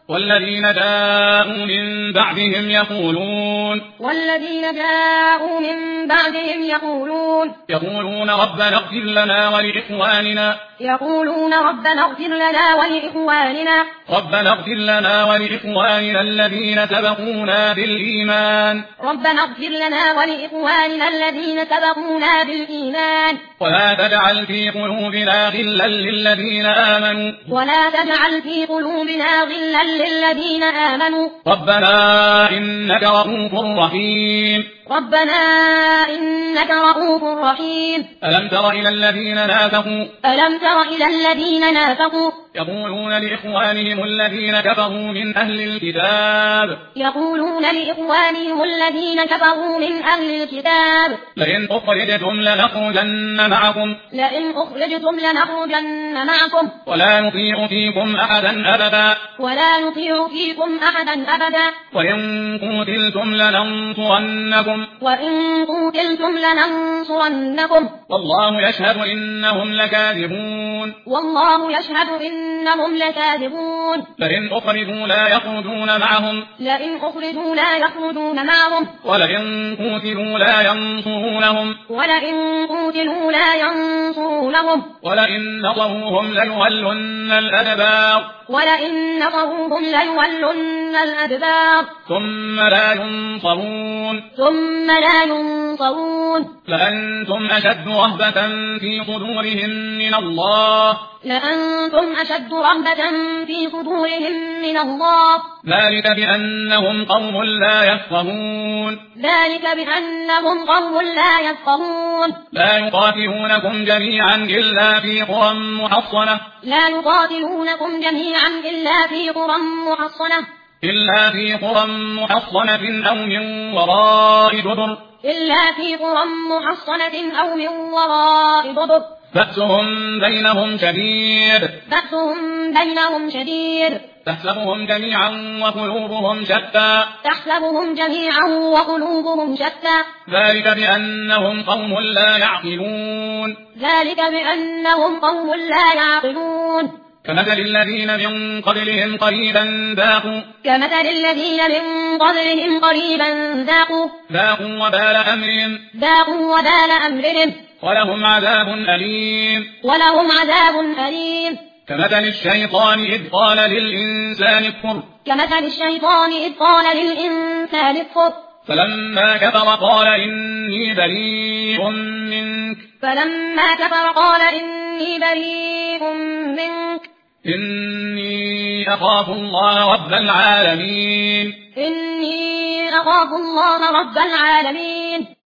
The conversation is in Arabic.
والذين جاءوا من بعدهم يقولون ربنا اغفر لنا ولإخواننا الذين سبقونا بالإيمان ولا تجعل في قلوبنا غلا للذين آمنوا ربنا إنك رؤوف رحيم ألم تر إلى الذين نافقوا يقولون لإخوانهم الذين كفروا من أهل الكتاب لئن أخرجتم لنخرجن معكم ولا نطيع فيكم أحدا أبدا وإن قتلتم لننصرنكم والله يشهد إنهم لكاذبون لئن أخرجوا لا يخرجون معهم ولئن قتلوا لا ينصرونهم ولئن نصروهم ليولن الأدبار ثم لا ينصرون لأنتم أشد رهبة في صدورهم من الله ذلك بأنهم قوم لا يفقهون لا يقاتلونكم جميعا إلا في قرى محصنة أو من وراء جدر بأسهم بينهم شديد تحسبهم جميعا وقلوبهم شتى ذلك بأنهم قوم لا يعقلون كمثل الذين من قبلهم قريبا ذاقوا وبال أمرهم ولهم عذاب أليم كمثل الشيطان إذ قال للإنسان اكفر فلما كفر قال إني بريء منك إني أخاف الله رب العالمين